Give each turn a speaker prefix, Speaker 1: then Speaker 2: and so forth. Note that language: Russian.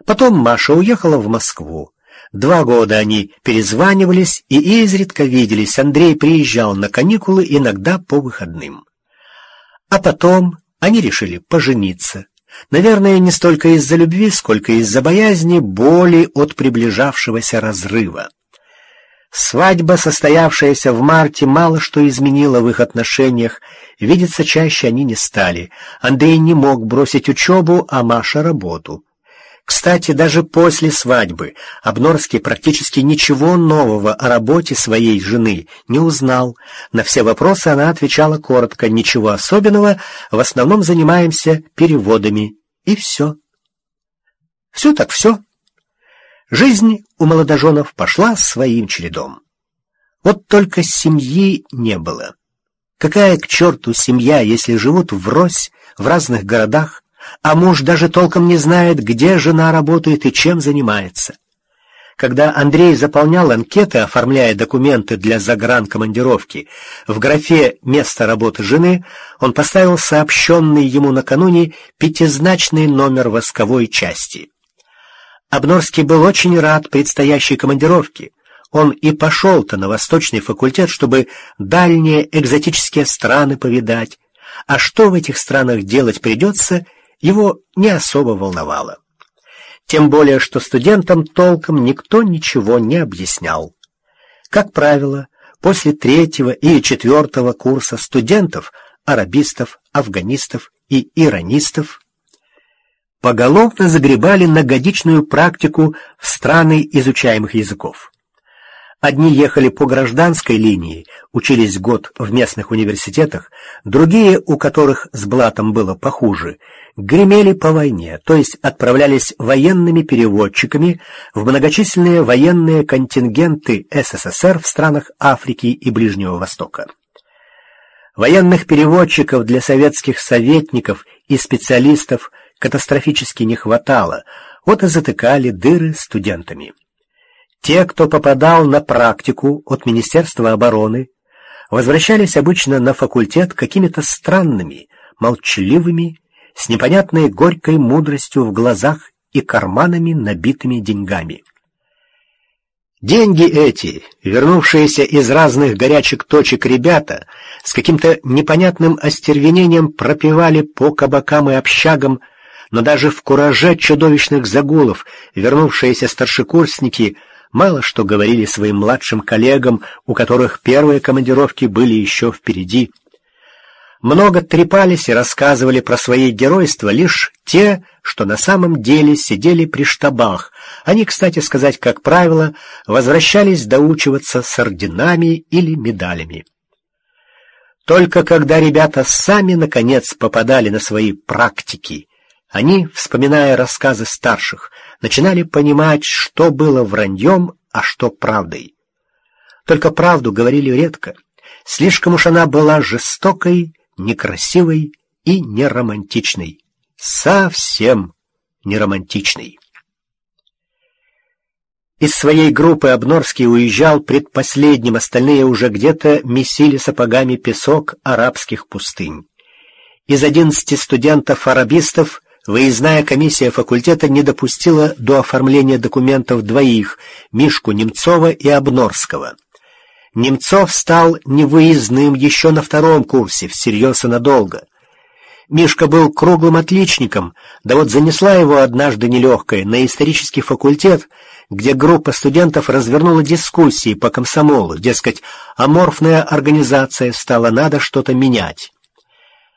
Speaker 1: Потом Маша уехала в Москву. 2 года они перезванивались и изредка виделись. Андрей приезжал на каникулы, иногда по выходным. А потом они решили пожениться. Наверное, не столько из-за любви, сколько из-за боязни, боли от приближавшегося разрыва. Свадьба, состоявшаяся в марте, мало что изменила в их отношениях. Видеться чаще они не стали. Андрей не мог бросить учебу, а Маша — работу. Кстати, даже после свадьбы Обнорский практически ничего нового о работе своей жены не узнал. На все вопросы она отвечала коротко: ничего особенного, в основном занимаемся переводами. И все. Все так все. Жизнь у молодоженов пошла своим чередом. Вот только семьи не было. Какая к черту семья, если живут врозь в разных городах, а муж даже толком не знает, где жена работает и чем занимается? Когда Андрей заполнял анкеты, оформляя документы для загранкомандировки, в графе «Место работы жены» он поставил сообщенный ему накануне 5-значный номер восковой части. Обнорский был очень рад предстоящей командировке. Он и пошел-то на Восточный факультет, чтобы дальние экзотические страны повидать. А что в этих странах делать придется, его не особо волновало. Тем более, что студентам толком никто ничего не объяснял. Как правило, после 3-го и 4-го курса студентов, арабистов, афганистов и иранистов поголовно загребали на годичную практику в страны изучаемых языков. Одни ехали по гражданской линии, учились год в местных университетах, другие, у которых с блатом было похуже, гремели по войне, то есть отправлялись военными переводчиками в многочисленные военные контингенты СССР в странах Африки и Ближнего Востока. Военных переводчиков для советских советников и специалистов катастрофически не хватало, вот и затыкали дыры студентами. Те, кто попадал на практику от Министерства обороны, возвращались обычно на факультет какими-то странными, молчаливыми, с непонятной горькой мудростью в глазах и карманами, набитыми деньгами. Деньги эти, вернувшиеся из разных горячих точек ребята, с каким-то непонятным остервенением пропивали по кабакам и общагам, но даже в кураже чудовищных загулов вернувшиеся старшекурсники мало что говорили своим младшим коллегам, у которых первые командировки были еще впереди. Много трепались и рассказывали про свои геройства лишь те, что на самом деле сидели при штабах. Они, кстати сказать, как правило, возвращались доучиваться с орденами или медалями. Только когда ребята сами, наконец, попадали на свои практики, они, вспоминая рассказы старших, начинали понимать, что было враньем, а что правдой. Только правду говорили редко. Слишком уж она была жестокой, некрасивой и неромантичной. Совсем неромантичной. Из своей группы Обнорский уезжал предпоследним, остальные уже где-то месили сапогами песок арабских пустынь. Из 11 студентов-арабистов выездная комиссия факультета не допустила до оформления документов 2: Мишку Немцова и Обнорского. Немцов стал невыездным еще на 2-м курсе, всерьез и надолго. Мишка был круглым отличником, да вот занесла его однажды нелегкая на исторический факультет, где группа студентов развернула дискуссии по комсомолу, дескать, аморфная организация стала, надо что-то менять.